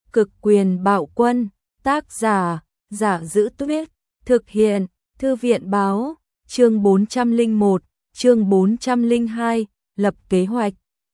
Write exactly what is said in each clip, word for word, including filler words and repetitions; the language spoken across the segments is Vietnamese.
Cực quyền bạo quân, tác giả, Giả Giữ Tuyết, thực hiện, Thư viện báo, chương bốn trăm lẻ một, chương bốn trăm lẻ hai, lập kế hoạch.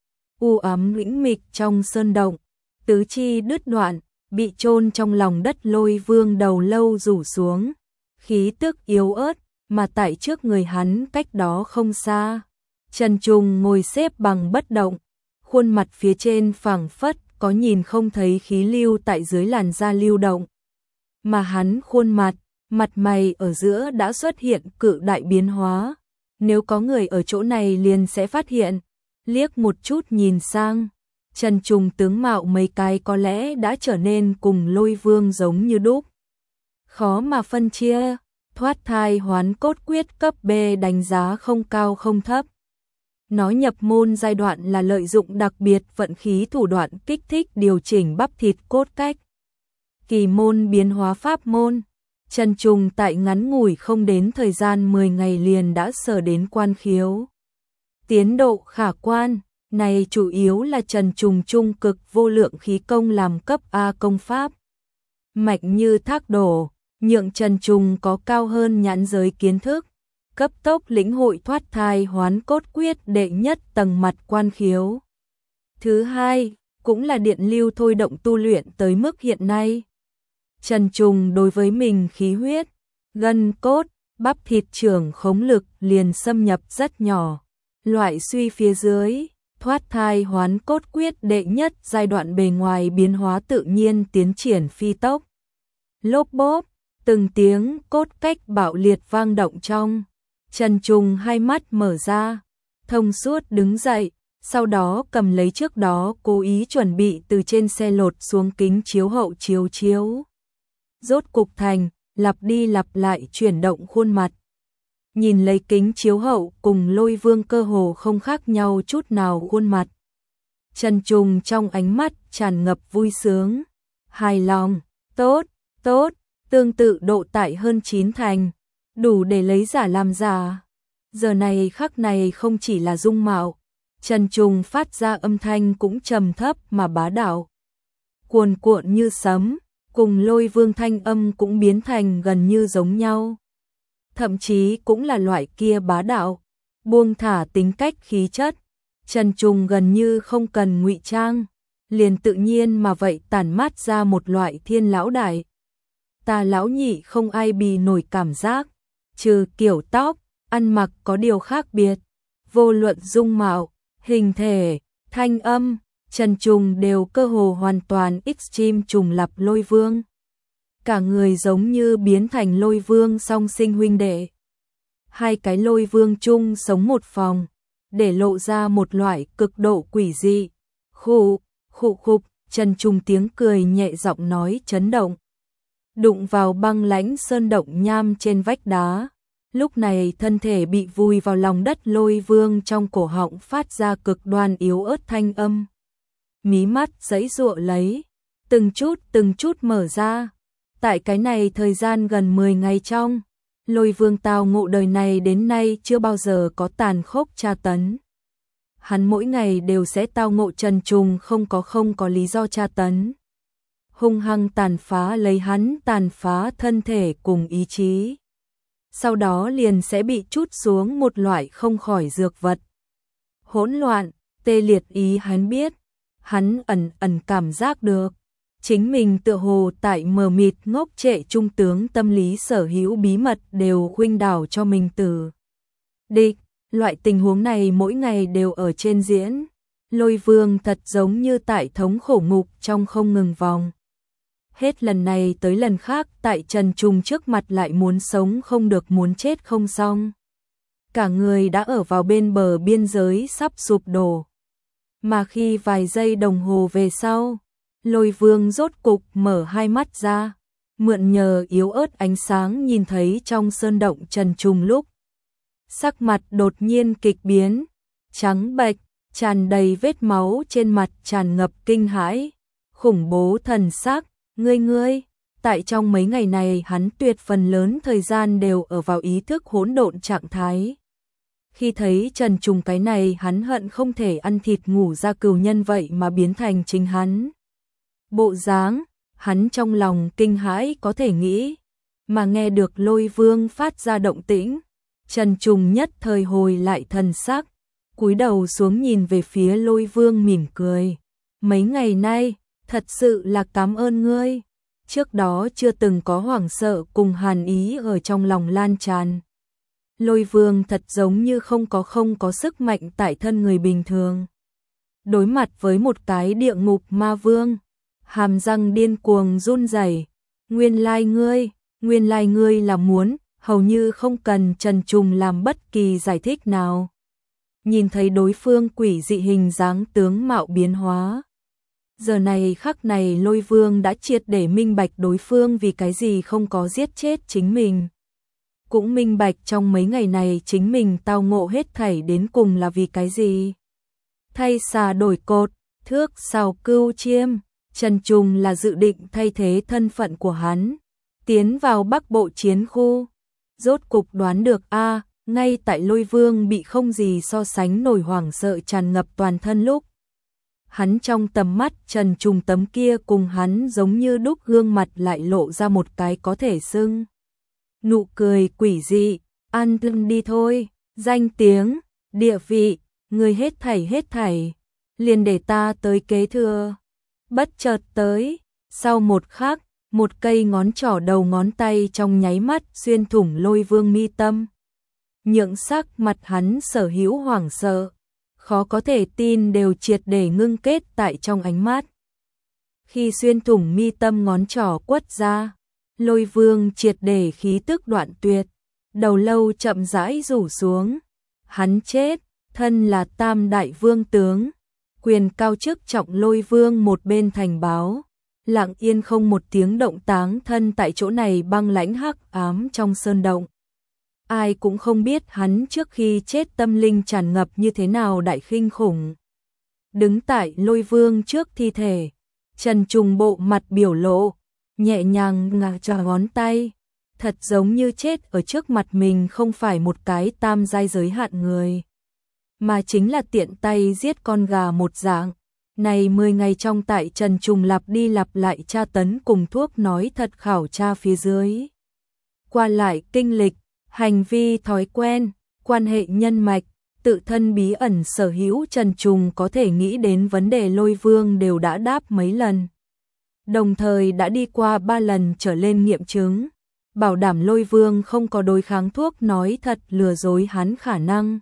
U ám lĩnh mịch trong sơn động, tứ chi đứt đoạn, bị chôn trong lòng đất Lôi Vương đầu lâu rủ xuống, khí tức yếu ớt, mà tại trước người hắn cách đó không xa. Trần Trùng ngồi xếp bằng bất động, khuôn mặt phía trên phảng phất có nhìn không thấy khí lưu tại dưới làn da lưu động. Mà hắn khuôn mặt, mặt mày ở giữa đã xuất hiện cự đại biến hóa. Nếu có người ở chỗ này liền sẽ phát hiện. Liếc một chút nhìn sang, Trần Trùng tướng mạo mấy cái có lẽ đã trở nên cùng Lôi Vương giống như đúc. Khó mà phân chia, thoát thai hoán cốt quyết cấp B đánh giá không cao không thấp. Nó nhập môn giai đoạn là lợi dụng đặc biệt vận khí thủ đoạn kích thích điều chỉnh bắp thịt cốt cách. Kỳ môn biến hóa pháp môn, Trần Trùng tại ngắn ngủi không đến thời gian mười ngày liền đã sở đến quan khiếu. Tiến độ khả quan, này chủ yếu là Trần Trùng trung cực vô lượng khí công làm cấp A công pháp. Mạch như thác đổ, nhượng Trần Trùng có cao hơn nhãn giới kiến thức, cấp tốc lĩnh hội thoát thai hoán cốt quyết đệ nhất tầng mặt quan khiếu. Thứ hai, cũng là điện lưu thôi động tu luyện tới mức hiện nay. Trần Trùng đối với mình khí huyết, gân cốt, bắp thịt trưởng khống lực liền xâm nhập rất nhỏ. Loại suy phía dưới, thoát thai hoán cốt quyết đệ nhất giai đoạn bề ngoài biến hóa tự nhiên tiến triển phi tốc. Lốp bốp, từng tiếng cốt cách bạo liệt vang động trong. Trần Trùng hai mắt mở ra, thông suốt đứng dậy, sau đó cầm lấy trước đó cố ý chuẩn bị từ trên xe lột xuống kính chiếu hậu chiếu chiếu. Rốt cục thành, lặp đi lặp lại chuyển động khuôn mặt. Nhìn lấy kính chiếu hậu cùng Lôi Vương cơ hồ không khác nhau chút nào khuôn mặt. Trần Trùng trong ánh mắt tràn ngập vui sướng, hài lòng, tốt, tốt, tương tự độ tại hơn chín thành, đủ để lấy giả làm giả. Giờ này khắc này không chỉ là dung mạo, Trần Trùng phát ra âm thanh cũng trầm thấp mà bá đạo. Cuồn cuộn như sấm, cùng Lôi Vương thanh âm cũng biến thành gần như giống nhau. Thậm chí cũng là loại kia bá đạo, buông thả tính cách khí chất. Trần Trùng gần như không cần ngụy trang, liền tự nhiên mà vậy tản mát ra một loại thiên lão đại. Ta lão nhị không ai bì nổi cảm giác, trừ kiểu tóc, ăn mặc có điều khác biệt. Vô luận dung mạo, hình thể, thanh âm, Trần Trùng đều cơ hồ hoàn toàn extreme trùng lập Lôi Vương. Cả người giống như biến thành Lôi Vương song sinh huynh đệ. Hai cái Lôi Vương chung sống một phòng, để lộ ra một loại cực độ quỷ dị. Khụ, khụ khục, Trần Trùng tiếng cười nhẹ giọng nói chấn động. Đụng vào băng lãnh sơn động nham trên vách đá. Lúc này thân thể bị vùi vào lòng đất Lôi Vương trong cổ họng phát ra cực đoan yếu ớt thanh âm. Mí mắt giãy giụa lấy, từng chút từng chút mở ra. Tại cái này thời gian gần mười ngày trong, Lôi Vương tao ngộ đời này đến nay chưa bao giờ có tàn khốc tra tấn. Hắn mỗi ngày đều sẽ tao ngộ Trần Trùng không có không có lý do tra tấn. Hung hăng tàn phá lấy hắn tàn phá thân thể cùng ý chí. Sau đó liền sẽ bị trút xuống một loại không khỏi dược vật. Hỗn loạn, tê liệt ý hắn biết, hắn ẩn ẩn cảm giác được. Chính mình tựa hồ tại mờ mịt ngốc trệ trung tướng tâm lý sở hữu bí mật đều khuynh đảo cho mình từ địch. Loại tình huống này mỗi ngày đều ở trên diễn. Lôi Vương thật giống như tại thống khổ ngục trong không ngừng vòng. Hết lần này tới lần khác tại Trần Trùng trước mặt lại muốn sống không được muốn chết không xong. Cả người đã ở vào bên bờ biên giới sắp sụp đổ. Mà khi vài giây đồng hồ về sau, Lôi Vương rốt cục mở hai mắt ra, mượn nhờ yếu ớt ánh sáng nhìn thấy trong sơn động Trần Trùng lúc. Sắc mặt đột nhiên kịch biến, trắng bệch, tràn đầy vết máu trên mặt tràn ngập kinh hãi, khủng bố thần sắc, ngươi ngươi. Tại trong mấy ngày này hắn tuyệt phần lớn thời gian đều ở vào ý thức hỗn độn trạng thái. Khi thấy Trần Trùng cái này hắn hận không thể ăn thịt ngủ ra cừu nhân vậy mà biến thành chính hắn. bộ dáng, hắn trong lòng kinh hãi có thể nghĩ, mà nghe được Lôi Vương phát ra động tĩnh, Trần Trùng nhất thời hồi lại thần sắc, cúi đầu xuống nhìn về phía Lôi Vương mỉm cười. Mấy ngày nay, thật sự là cảm ơn ngươi. Trước đó chưa từng có hoảng sợ cùng hàn ý ở trong lòng lan tràn. Lôi Vương thật giống như không có không có sức mạnh tại thân người bình thường. Đối mặt với một cái địa ngục ma vương, hàm răng điên cuồng run rẩy. Nguyên lai ngươi, nguyên lai ngươi là muốn, hầu như không cần Trần Trùng làm bất kỳ giải thích nào. Nhìn thấy đối phương quỷ dị hình dáng tướng mạo biến hóa. Giờ này khắc này Lôi Vương đã triệt để minh bạch đối phương vì cái gì không có giết chết chính mình. Cũng minh bạch trong mấy ngày này chính mình tao ngộ hết thảy đến cùng là vì cái gì. Thay xà đổi cột, thước sào cưu chiêm, Trần Trùng là dự định thay thế thân phận của hắn, tiến vào Bắc Bộ chiến khu. Rốt cục đoán được a, ngay tại Lôi Vương bị không gì so sánh nổi hoảng sợ tràn ngập toàn thân lúc. Hắn trong tầm mắt Trần Trùng tấm kia cùng hắn giống như đúc gương mặt lại lộ ra một cái có thể xưng. Nụ cười quỷ dị, an tâm đi thôi, danh tiếng, địa vị, người hết thảy hết thảy, liền để ta tới kế thừa. Bất chợt tới, sau một khắc, một cây ngón trỏ đầu ngón tay trong nháy mắt xuyên thủng Lôi Vương mi tâm. Nhượng sắc mặt hắn sở hữu hoảng sợ, khó có thể tin đều triệt để ngưng kết tại trong ánh mắt. Khi xuyên thủng mi tâm ngón trỏ quất ra, Lôi Vương triệt để khí tức đoạn tuyệt, đầu lâu chậm rãi rủ xuống. Hắn chết, thân là Tam Đại Vương tướng, quyền cao chức trọng Lôi Vương một bên thành báo, lặng yên không một tiếng động táng thân tại chỗ này băng lãnh hắc ám trong sơn động. Ai cũng không biết hắn trước khi chết tâm linh tràn ngập như thế nào đại khinh khủng. Đứng tại Lôi Vương trước thi thể, Trần Trùng bộ mặt biểu lộ, nhẹ nhàng ngả trò ngón tay, thật giống như chết ở trước mặt mình không phải một cái tam giai giới hạn người, mà chính là tiện tay giết con gà một dạng. Này mười ngày trong tại Trần Trùng lặp đi lặp lại tra tấn cùng thuốc nói thật khảo tra phía dưới. Qua lại kinh lịch, hành vi thói quen, quan hệ nhân mạch, tự thân bí ẩn sở hữu Trần Trùng có thể nghĩ đến vấn đề Lôi Vương đều đã đáp mấy lần. Đồng thời đã đi qua ba lần trở lên nghiệm chứng, bảo đảm Lôi Vương không có đối kháng thuốc nói thật lừa dối hắn khả năng.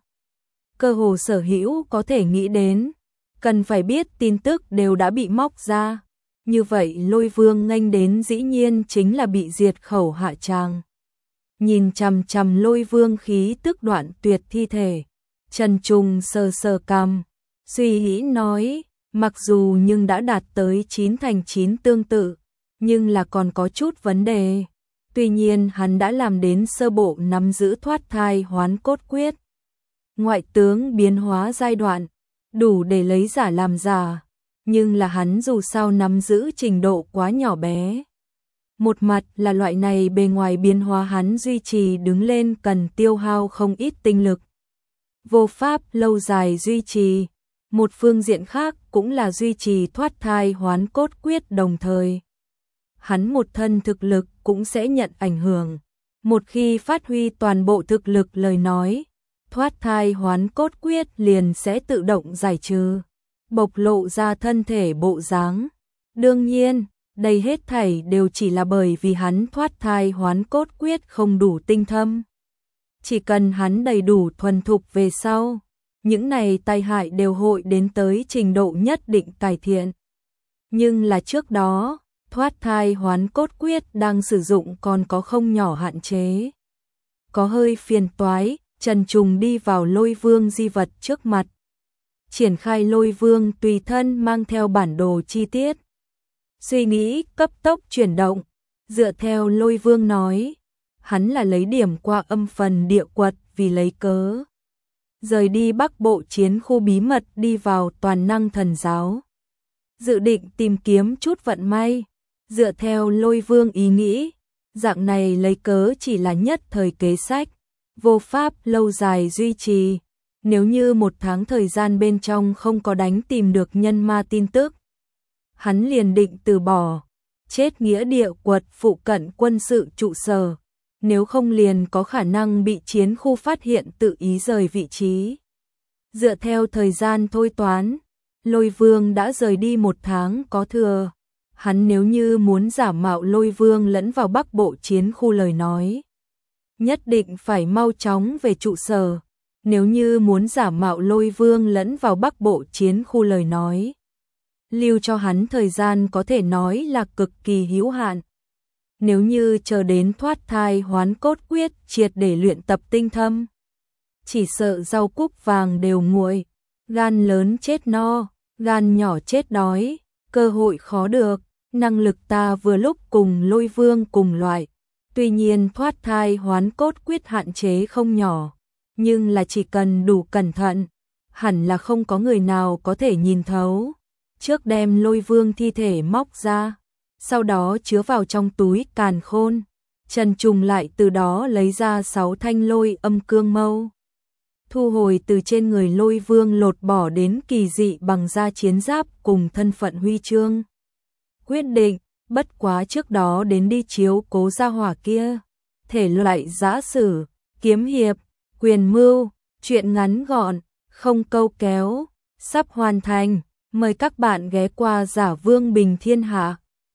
Cơ hồ sở hữu có thể nghĩ đến, cần phải biết tin tức đều đã bị móc ra. Như vậy Lôi Vương nghênh đến dĩ nhiên chính là bị diệt khẩu hạ tràng. Nhìn chằm chằm Lôi Vương khí tức đoạn tuyệt thi thể, Trần Trùng sờ sờ cằm, suy nghĩ nói, mặc dù nhưng đã đạt tới chín thành chín tương tự, nhưng là còn có chút vấn đề. Tuy nhiên hắn đã làm đến sơ bộ nắm giữ thoát thai hoán cốt quyết. Ngoại tướng biến hóa giai đoạn, đủ để lấy giả làm giả, nhưng là hắn dù sao nắm giữ trình độ quá nhỏ bé. Một mặt là loại này bề ngoài biến hóa hắn duy trì đứng lên cần tiêu hao không ít tinh lực. Vô pháp lâu dài duy trì. Một phương diện khác cũng là duy trì thoát thai hoán cốt quyết đồng thời. Hắn một thân thực lực cũng sẽ nhận ảnh hưởng. Một khi phát huy toàn bộ thực lực lời nói, thoát thai hoán cốt quyết liền sẽ tự động giải trừ, bộc lộ ra thân thể bộ dáng. Đương nhiên, đây hết thảy đều chỉ là bởi vì hắn thoát thai hoán cốt quyết không đủ tinh thâm. Chỉ cần hắn đầy đủ thuần thục về sau, những này tai hại đều hội đến tới trình độ nhất định cải thiện. Nhưng là trước đó, thoát thai hoán cốt quyết đang sử dụng còn có không nhỏ hạn chế. Có hơi phiền toái, Trần Trùng đi vào Lôi Vương di vật trước mặt. Triển khai Lôi Vương tùy thân mang theo bản đồ chi tiết. Suy nghĩ cấp tốc chuyển động, dựa theo Lôi Vương nói, hắn là lấy điểm qua âm phần địa quật vì lấy cớ. Rời đi Bắc Bộ chiến khu bí mật đi vào toàn năng thần giáo. Dự định tìm kiếm chút vận may, dựa theo Lôi Vương ý nghĩ, dạng này lấy cớ chỉ là nhất thời kế sách, vô pháp lâu dài duy trì. Nếu như một tháng thời gian bên trong không có đánh tìm được nhân ma tin tức, hắn liền định từ bỏ, chết nghĩa địa quật phụ cận quân sự trụ sở, nếu không liền có khả năng bị chiến khu phát hiện tự ý rời vị trí. Dựa theo thời gian thôi toán, Lôi Vương đã rời đi một tháng có thừa. Hắn nếu như muốn giả mạo Lôi Vương lẫn vào Bắc Bộ chiến khu lời nói, nhất định phải mau chóng về trụ sở. Nếu như muốn giả mạo Lôi Vương lẫn vào Bắc Bộ chiến khu lời nói, lưu cho hắn thời gian có thể nói là cực kỳ hữu hạn. Nếu như chờ đến thoát thai hoán cốt quyết triệt để luyện tập tinh thâm, chỉ sợ rau cúc vàng đều nguội, gan lớn chết no, gan nhỏ chết đói, cơ hội khó được. Năng lực ta vừa lúc cùng Lôi Vương cùng loại, tuy nhiên thoát thai hoán cốt quyết hạn chế không nhỏ, nhưng là chỉ cần đủ cẩn thận, hẳn là không có người nào có thể nhìn thấu. Trước đem Lôi Vương thi thể móc ra, sau đó chứa vào trong túi càn khôn, Trần Trùng lại từ đó lấy ra sáu thanh lôi âm cương mâu, thu hồi từ trên người Lôi Vương lột bỏ đến kỳ dị bằng da chiến giáp cùng thân phận huy chương. Quyết định, bất quá trước đó đến đi chiếu cố gia hỏa kia, thể loại giã sử, kiếm hiệp, quyền mưu, chuyện ngắn gọn, không câu kéo, sắp hoàn thành, mời các bạn ghé qua Giả Vương Bình Thiên Hạ.